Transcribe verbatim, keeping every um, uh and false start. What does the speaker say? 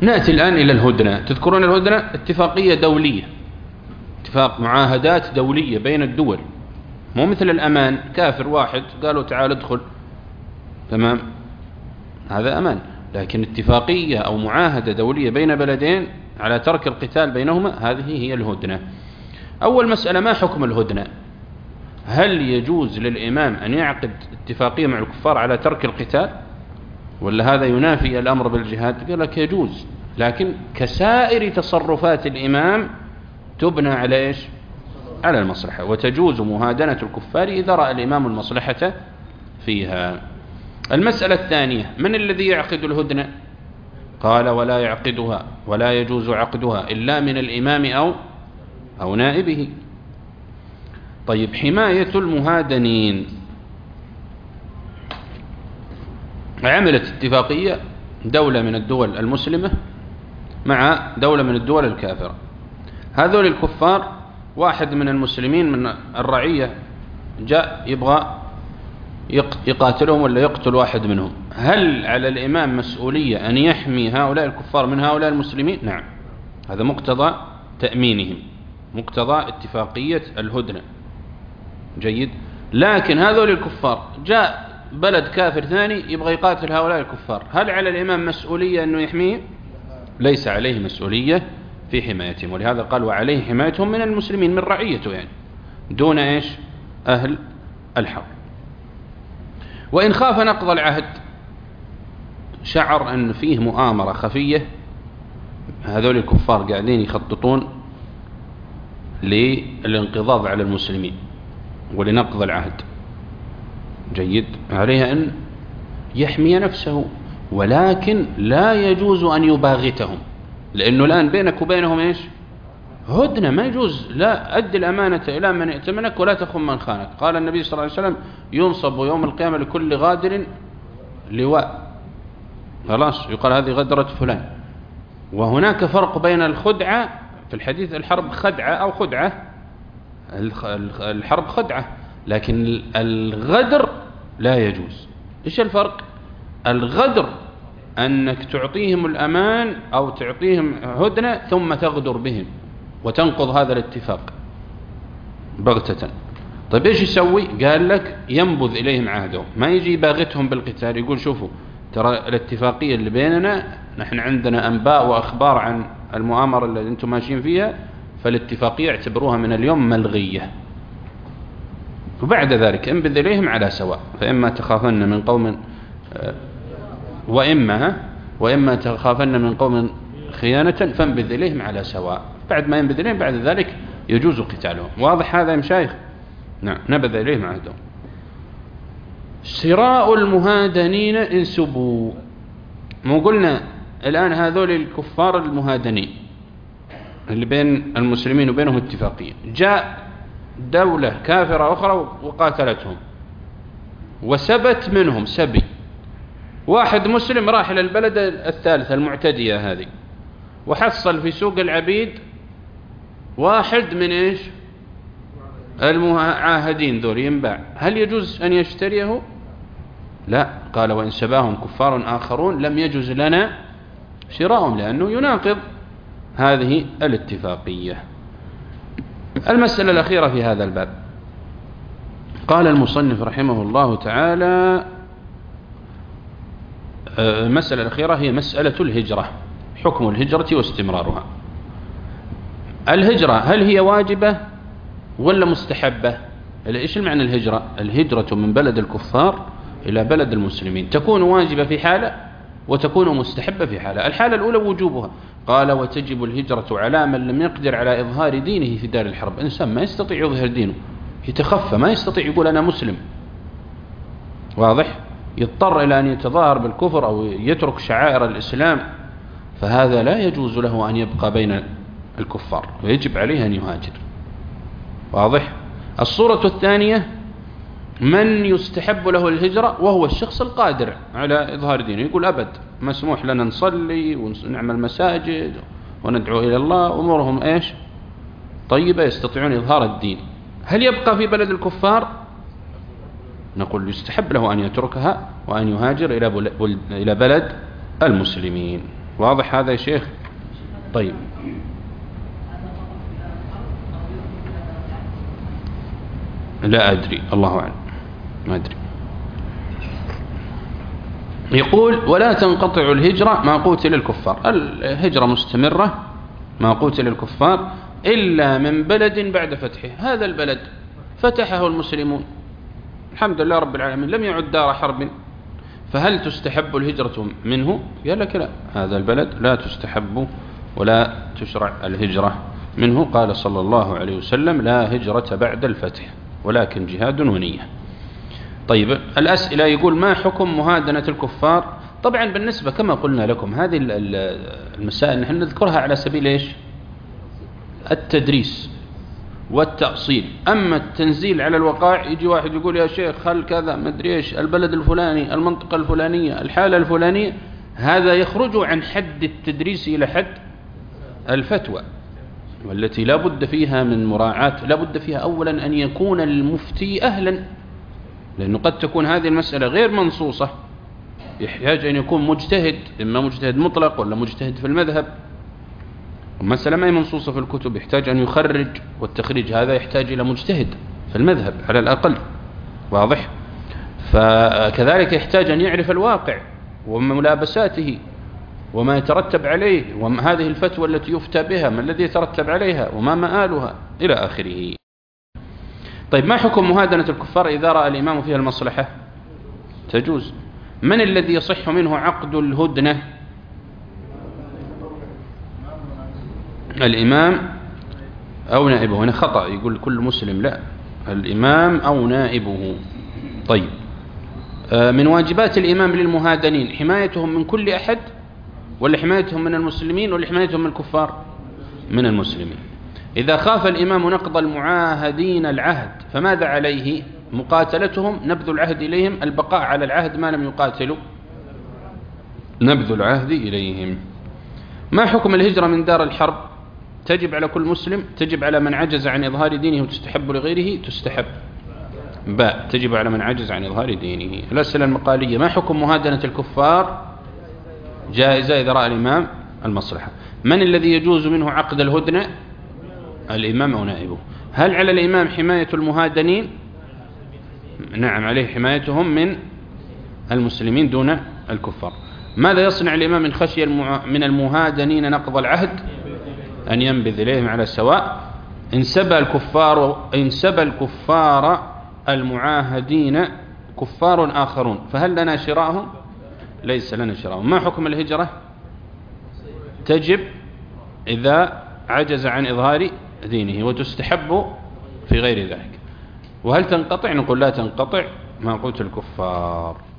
نأتي الآن إلى الهدنة. تذكرون الهدنة؟ اتفاقية دولية، اتفاق معاهدات دولية بين الدول، مو مثل الأمان، كافر واحد قالوا تعال ادخل، تمام، هذا أمان. لكن اتفاقية أو معاهدة دولية بين بلدين على ترك القتال بينهما، هذه هي الهدنة. أول مسألة، ما حكم الهدنة؟ هل يجوز للإمام أن يعقد اتفاقية مع الكفار على ترك القتال، ولا هذا ينافي الأمر بالجهاد؟ قال لك يجوز، لكن كسائر تصرفات الإمام تبنى على إيش؟ على المصلحة، وتجوز مهادنة الكفار إذا رأى الإمام المصلحة فيها. المسألة الثانية، من الذي يعقد الهدنة؟ قال ولا يعقدها ولا يجوز عقدها إلا من الإمام أو أو نائبه. طيب، حماية المهادنين، عملت اتفاقية دولة من الدول المسلمة مع دولة من الدول الكافرة، هذول الكفار واحد من المسلمين من الرعية جاء يبغى يقاتلهم ولا يقتل واحد منهم، هل على الإمام مسؤولية أن يحمي هؤلاء الكفار من هؤلاء المسلمين؟ نعم، هذا مقتضى تأمينهم، مقتضى اتفاقية الهدنة. جيد. لكن هذول الكفار جاء بلد كافر ثاني يبغى يقاتل هؤلاء الكفار، هل على الإمام مسؤولية أنه يحميه؟ ليس عليه مسؤولية في حمايتهم، ولهذا قال وعليه حمايتهم من المسلمين، من رعيته يعني، دون إيش؟ أهل الحرب. وإن خاف نقض العهد، شعر أن فيه مؤامرة خفية، هذول الكفار قاعدين يخططون للانقضاض على المسلمين ولنقض العهد، جيد، عليه أن يحمي نفسه، ولكن لا يجوز أن يباغتهم، لأنه الآن بينك وبينهم إيش؟ هدنة، ما يجوز. لا، أد الأمانة إلى من ائتمنك ولا تخن من خانك. قال النبي صلى الله عليه وسلم ينصب يوم القيامة لكل غادر لواء، خلاص يقال هذه غدرة فلان. وهناك فرق بين الخدعة في الحديث، الحرب خدعة أو خدعة، الحرب خدعة، لكن الغدر لا يجوز. إيش الفرق؟ الغدر أنك تعطيهم الأمان أو تعطيهم هدنة ثم تغدر بهم وتنقض هذا الاتفاق بغتة. طيب إيش يسوي؟ قال لك ينبذ إليهم عهدهم، ما يجي باغتهم بالقتال، يقول شوفوا ترى الاتفاقية اللي بيننا، نحن عندنا أنباء وأخبار عن المؤامرة اللي أنتم ماشيين فيها، فالاتفاقية اعتبروها من اليوم ملغية، وبعد ذلك انبذ إليهم على سواء، فإما تخافن من قوم وإما وإما تخافن من قوم خيانة فانبذ إليهم على سواء. بعد ما ينبذ إليهم بعد ذلك يجوز قتالهم. واضح هذا يا مشايخ؟ نعم، نبذ إليهم عهدهم. شراء المهادنين انسبوا، مو قلنا الآن هذول الكفار المهادنين اللي بين المسلمين وبينهم اتفاقية، جاء دولة كافرة أخرى وقاتلتهم وسبت منهم سبي، واحد مسلم راح إلى البلد الثالثة المعتدية هذه وحصل في سوق العبيد واحد من إيش؟ المعاهدين ذول ينباع، هل يجوز أن يشتريه؟ لا، قال وإن سباهم كفار آخرون لم يجوز لنا شراءهم، لأنه يناقض هذه الاتفاقية. المسألة الأخيرة في هذا الباب، قال المصنف رحمه الله تعالى، المسألة الأخيرة هي مسألة الهجرة، حكم الهجرة واستمرارها. الهجرة هل هي واجبة ولا مستحبة؟ إيش المعنى الهجرة؟ الهجرة من بلد الكفار إلى بلد المسلمين تكون واجبة في حالة وتكون مستحبة في حالة. الحالة الأولى وجوبها، قال وتجب الهجرة على من لم يقدر على إظهار دينه في دار الحرب، إنسان ما يستطيع يظهر دينه، يتخفى، ما يستطيع يقول أنا مسلم، واضح، يضطر إلى أن يتظاهر بالكفر أو يترك شعائر الإسلام، فهذا لا يجوز له أن يبقى بين الكفار ويجب عليه أن يهاجر، واضح. الصورة الثانية من يستحب له الهجرة وهو الشخص القادر على إظهار دينه، يقول أبد مسموح لنا نصلي ونعمل مساجد وندعو إلى الله، أمورهم إيش؟ طيبة، يستطيعون إظهار الدين، هل يبقى في بلد الكفار؟ نقول يستحب له أن يتركها وأن يهاجر إلى بلد المسلمين. واضح هذا يا شيخ؟ طيب لا أدري، الله أعلم، ما أدري. يقول ولا تنقطع الهجرة ما قتل الكفار. الهجرة مستمرة ما قتل الكفار إلا من بلد بعد فتحه. هذا البلد فتحه المسلمون الحمد لله رب العالمين، لم يعد دار حرب، فهل تستحب الهجرة منه؟ قال لك لا، هذا البلد لا تستحب ولا تشرع الهجرة منه. قال صلى الله عليه وسلم لا هجرة بعد الفتح ولكن جهاد ونية. طيب الأسئلة، يقول ما حكم مهادنة الكفار؟ طبعا بالنسبة كما قلنا لكم هذه المسائل نحن نذكرها على سبيل إيش؟ التدريس والتأصيل. أما التنزيل على الوقائع يجي واحد يقول يا شيخ خل كذا ما أدري إيش، البلد الفلاني، المنطقة الفلانية، الحالة الفلانية، هذا يخرج عن حد التدريس إلى حد الفتوى، والتي لا بد فيها من مراعاة. لا بد فيها أولا أن يكون المفتي أهلا، لأنه قد تكون هذه المسألة غير منصوصة، يحتاج أن يكون مجتهد، إما مجتهد مطلق ولا مجتهد في المذهب. ومسألة ما هي منصوصة في الكتب يحتاج أن يخرج، والتخريج هذا يحتاج إلى مجتهد في المذهب على الأقل، واضح؟ فكذلك يحتاج أن يعرف الواقع وملابساته وما يترتب عليه، وهذه الفتوى التي يفتى بها ما الذي يترتب عليها وما مآلها إلى آخره. طيب ما حكم مهادنة الكفار إذا رأى الإمام فيها المصلحة؟ تجوز. من الذي يصح منه عقد الهدنة؟ الإمام أو نائبه. هنا خطأ، يقول كل مسلم، لا، الإمام أو نائبه. طيب من واجبات الإمام للمهادنين حمايتهم من كل أحد، ولا حمايتهم من المسلمين، ولا حمايتهم من الكفار؟ من المسلمين. إذا خاف الإمام نقض المعاهدين العهد فماذا عليه؟ مقاتلتهم، نبذ العهد إليهم، البقاء على العهد ما لم يقاتلوا، نبذ العهد إليهم. ما حكم الهجرة من دار الحرب؟ تجب على كل مسلم، تجب على من عجز عن إظهار دينه وتستحب لغيره؟ تستحب. باء تجب على من عجز عن إظهار دينه. الأسئلة المقالية، ما حكم مهادنة الكفار؟ جائزة إذا رأى الإمام المصلحة. من الذي يجوز منه عقد الهدنة؟ الإمام أو نائبه. هل على الإمام حماية المهادنين؟ نعم عليه حمايتهم من المسلمين دون الكفار. ماذا يصنع الإمام إن خشي من المهادنين نقض العهد؟ أن ينبذ إليهم على سواء. إن سبى الكفار إن سبى الكفار المعاهدين كفار آخرون فهل لنا شراءهم؟ ليس لنا شراءهم. ما حكم الهجرة؟ تجب إذا عجز عن إظهار دينه، وتستحب في غير ذلك. وهل تنقطع؟ نقول لا تنقطع ما قلت الكفار.